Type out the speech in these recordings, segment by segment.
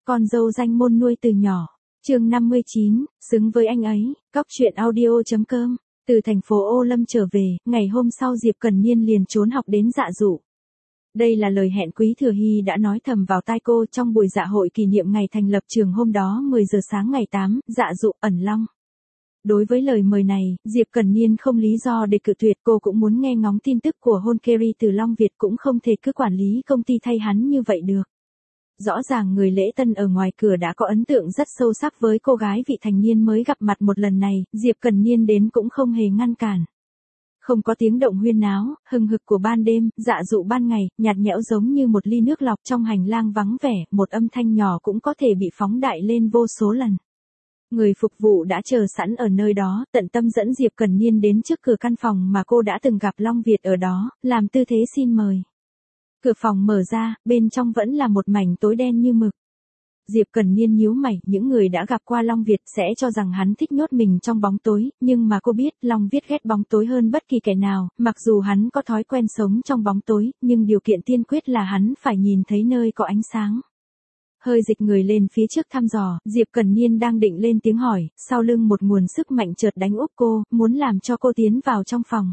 Con dâu danh môn nuôi từ nhỏ. Chương 59, xứng với anh ấy. Cóc truyện audio.com. Từ thành phố Ô Lâm trở về, ngày hôm sau Diệp Cần Niên liền trốn học đến Dạ Dụ. Đây là lời hẹn Quý Thừa Hy đã nói thầm vào tai cô trong buổi dạ hội kỷ niệm ngày thành lập trường hôm đó 10 giờ sáng ngày 8, Dạ Dụ, Ẩn Long. Đối với lời mời này, Diệp Cần Niên không lý do để cự tuyệt, cô cũng muốn nghe ngóng tin tức của Hôn Kerry từ Long Việt, cũng không thể cứ quản lý công ty thay hắn như vậy được. Rõ ràng người lễ tân ở ngoài cửa đã có ấn tượng rất sâu sắc với cô gái vị thành niên mới gặp mặt một lần này, Diệp Cần Niên đến cũng không hề ngăn cản. Không có tiếng động huyên náo, hừng hực của ban đêm, Dạ Dụ ban ngày, nhạt nhẽo giống như một ly nước lọc trong hành lang vắng vẻ, một âm thanh nhỏ cũng có thể bị phóng đại lên vô số lần. Người phục vụ đã chờ sẵn ở nơi đó, tận tâm dẫn Diệp Cần Niên đến trước cửa căn phòng mà cô đã từng gặp Long Việt ở đó, làm tư thế xin mời. Cửa phòng mở ra, bên trong vẫn là một mảnh tối đen như mực. Diệp Cần Niên nhíu mày, những người đã gặp qua Long Việt sẽ cho rằng hắn thích nhốt mình trong bóng tối, nhưng mà cô biết Long Việt ghét bóng tối hơn bất kỳ kẻ nào, mặc dù hắn có thói quen sống trong bóng tối, nhưng điều kiện tiên quyết là hắn phải nhìn thấy nơi có ánh sáng. Hơi dịch người lên phía trước thăm dò, Diệp Cần Niên đang định lên tiếng hỏi, sau lưng một nguồn sức mạnh chợt đánh úp cô, muốn làm cho cô tiến vào trong phòng.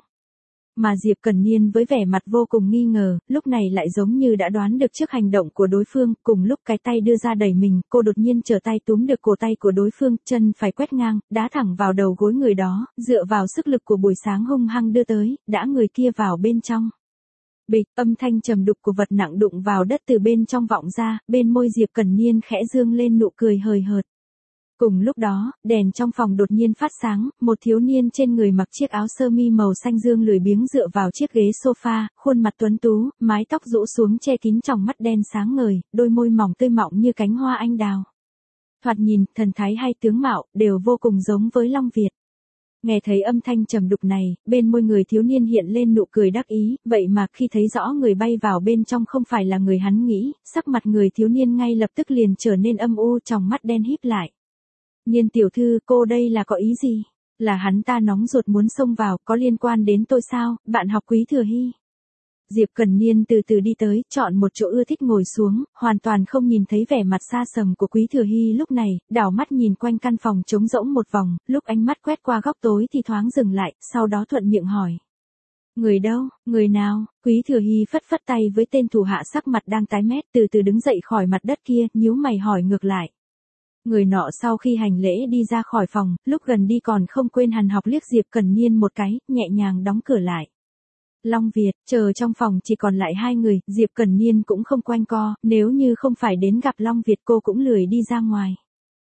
Mà Diệp Cần Niên với vẻ mặt vô cùng nghi ngờ, lúc này lại giống như đã đoán được trước hành động của đối phương, cùng lúc cái tay đưa ra đẩy mình, cô đột nhiên trở tay túm được cổ tay của đối phương, chân phải quét ngang, đá thẳng vào đầu gối người đó, dựa vào sức lực của buổi sáng hung hăng đưa tới, đã người kia vào bên trong. Bịch, âm thanh trầm đục của vật nặng đụng vào đất từ bên trong vọng ra, bên môi Diệp Cần Niên khẽ dương lên nụ cười hời hợt. Cùng lúc đó, đèn trong phòng đột nhiên phát sáng, một thiếu niên trên người mặc chiếc áo sơ mi màu xanh dương lười biếng dựa vào chiếc ghế sofa, khuôn mặt tuấn tú, mái tóc rũ xuống che kín tròng mắt đen sáng ngời, đôi môi mỏng tươi mọng như cánh hoa anh đào. Thoạt nhìn, thần thái hay tướng mạo, đều vô cùng giống với Long Việt. Nghe thấy âm thanh trầm đục này, bên môi người thiếu niên hiện lên nụ cười đắc ý, vậy mà khi thấy rõ người bay vào bên trong không phải là người hắn nghĩ, sắc mặt người thiếu niên ngay lập tức liền trở nên âm u, tròng mắt đen híp lại. Niên tiểu thư, cô đây là có ý gì? Là hắn ta nóng ruột muốn xông vào, có liên quan đến tôi sao, bạn học Quý Thừa Hy? Diệp Cần Niên từ từ đi tới, chọn một chỗ ưa thích ngồi xuống, hoàn toàn không nhìn thấy vẻ mặt xa sầm của Quý Thừa Hy lúc này, đảo mắt nhìn quanh căn phòng trống rỗng một vòng, lúc ánh mắt quét qua góc tối thì thoáng dừng lại, sau đó thuận miệng hỏi. Người đâu, người nào? Quý Thừa Hy phất phất tay với tên thủ hạ sắc mặt đang tái mét, từ từ đứng dậy khỏi mặt đất kia, nhíu mày hỏi ngược lại. Người nọ sau khi hành lễ đi ra khỏi phòng, lúc gần đi còn không quên hằn học liếc Diệp Cần Niên một cái, nhẹ nhàng đóng cửa lại. Long Việt, chờ trong phòng chỉ còn lại hai người, Diệp Cần Niên cũng không quanh co, nếu như không phải đến gặp Long Việt cô cũng lười đi ra ngoài.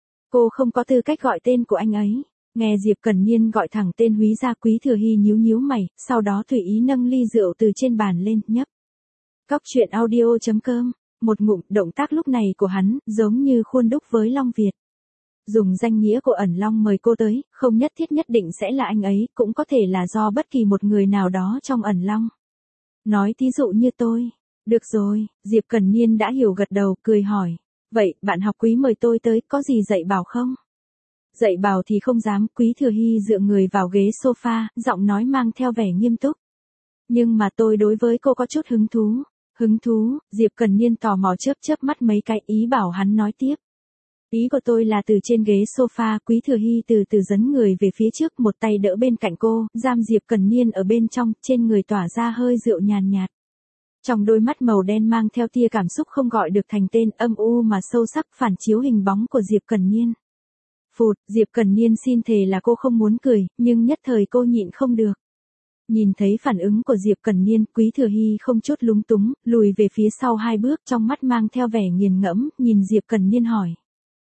Cô không có tư cách gọi tên của anh ấy. Nghe Diệp Cần Niên gọi thẳng tên Húy ra, Quý Thừa Hy nhíu nhíu mày, sau đó tùy ý nâng ly rượu từ trên bàn lên, nhấp. Cóc truyện audio.com. Một ngụm, động tác lúc này của hắn, giống như khuôn đúc với Long Việt. Dùng danh nghĩa của Ẩn Long mời cô tới, không nhất thiết nhất định sẽ là anh ấy, cũng có thể là do bất kỳ một người nào đó trong Ẩn Long. Nói thí dụ như tôi. Được rồi, Diệp Cần Niên đã hiểu gật đầu, cười hỏi. Vậy, bạn học Quý mời tôi tới, có gì dạy bảo không? Dạy bảo thì không dám, Quý Thừa Hy dựa người vào ghế sofa, giọng nói mang theo vẻ nghiêm túc. Nhưng mà tôi đối với cô có chút hứng thú. Hứng thú, Diệp Cần Niên tò mò chớp chớp mắt mấy cái, ý bảo hắn nói tiếp. Ý của tôi là từ trên ghế sofa, Quý Thừa Hy từ từ dấn người về phía trước, một tay đỡ bên cạnh cô, giam Diệp Cần Niên ở bên trong, trên người tỏa ra hơi rượu nhàn nhạt. Trong đôi mắt màu đen mang theo tia cảm xúc không gọi được thành tên, âm u mà sâu sắc, phản chiếu hình bóng của Diệp Cần Niên. Phụt, Diệp Cần Niên xin thề là cô không muốn cười, nhưng nhất thời cô nhịn không được. Nhìn thấy phản ứng của Diệp Cần Niên, Quý Thừa Hy không chút lúng túng, lùi về phía sau hai bước, trong mắt mang theo vẻ nghiền ngẫm, nhìn Diệp Cần Niên hỏi.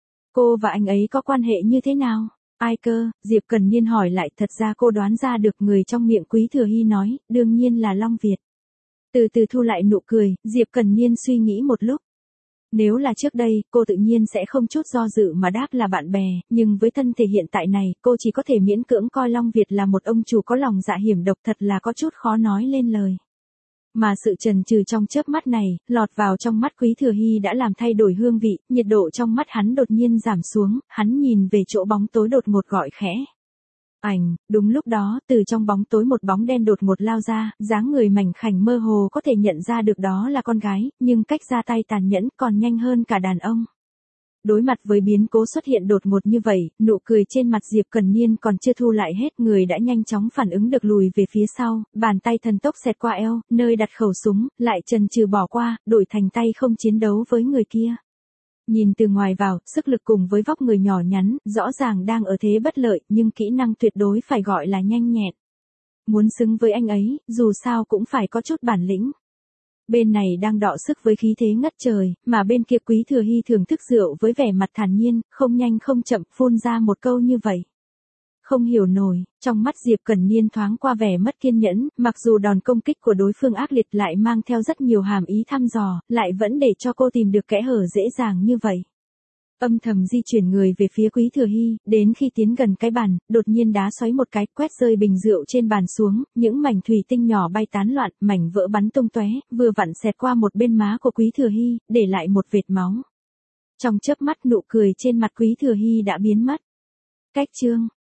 Cô và anh ấy có quan hệ như thế nào? Ai cơ? Diệp Cần Niên hỏi lại, thật ra cô đoán ra được người trong miệng Quý Thừa Hy nói, đương nhiên là Long Việt. Từ từ thu lại nụ cười, Diệp Cần Niên suy nghĩ một lúc. Nếu là trước đây, cô tự nhiên sẽ không chút do dự mà đáp là bạn bè, nhưng với thân thể hiện tại này, cô chỉ có thể miễn cưỡng coi Long Việt là một ông chủ có lòng dạ hiểm độc, thật là có chút khó nói lên lời. Mà sự chần chừ trong chớp mắt này, lọt vào trong mắt Quý Thừa Hy đã làm thay đổi hương vị, nhiệt độ trong mắt hắn đột nhiên giảm xuống, hắn nhìn về chỗ bóng tối đột ngột gọi khẽ. Đúng lúc đó, từ trong bóng tối một bóng đen đột ngột lao ra, dáng người mảnh khảnh mơ hồ có thể nhận ra được đó là con gái, nhưng cách ra tay tàn nhẫn còn nhanh hơn cả đàn ông. Đối mặt với biến cố xuất hiện đột ngột như vậy, nụ cười trên mặt Diệp Cần Niên còn chưa thu lại hết, người đã nhanh chóng phản ứng được lùi về phía sau, bàn tay thần tốc xẹt qua eo, nơi đặt khẩu súng, lại chần chừ bỏ qua, đổi thành tay không chiến đấu với người kia. Nhìn từ ngoài vào, sức lực cùng với vóc người nhỏ nhắn, rõ ràng đang ở thế bất lợi, nhưng kỹ năng tuyệt đối phải gọi là nhanh nhẹn. Muốn xứng với anh ấy, dù sao cũng phải có chút bản lĩnh. Bên này đang đọ sức với khí thế ngất trời, mà bên kia Quý Thừa Hy thưởng thức rượu với vẻ mặt thản nhiên, không nhanh không chậm phun ra một câu như vậy. Không hiểu nổi, trong mắt Diệp Cần Niên thoáng qua vẻ mất kiên nhẫn, mặc dù đòn công kích của đối phương ác liệt lại mang theo rất nhiều hàm ý thăm dò, lại vẫn để cho cô tìm được kẽ hở dễ dàng như vậy. Âm thầm di chuyển người về phía Quý Thừa Hy, đến khi tiến gần cái bàn, đột nhiên đá xoáy một cái, quét rơi bình rượu trên bàn xuống, những mảnh thủy tinh nhỏ bay tán loạn, mảnh vỡ bắn tung tóe, vừa vặn xẹt qua một bên má của Quý Thừa Hy, để lại một vệt máu. Trong chớp mắt nụ cười trên mặt Quý Thừa Hy đã biến mất. Cách chương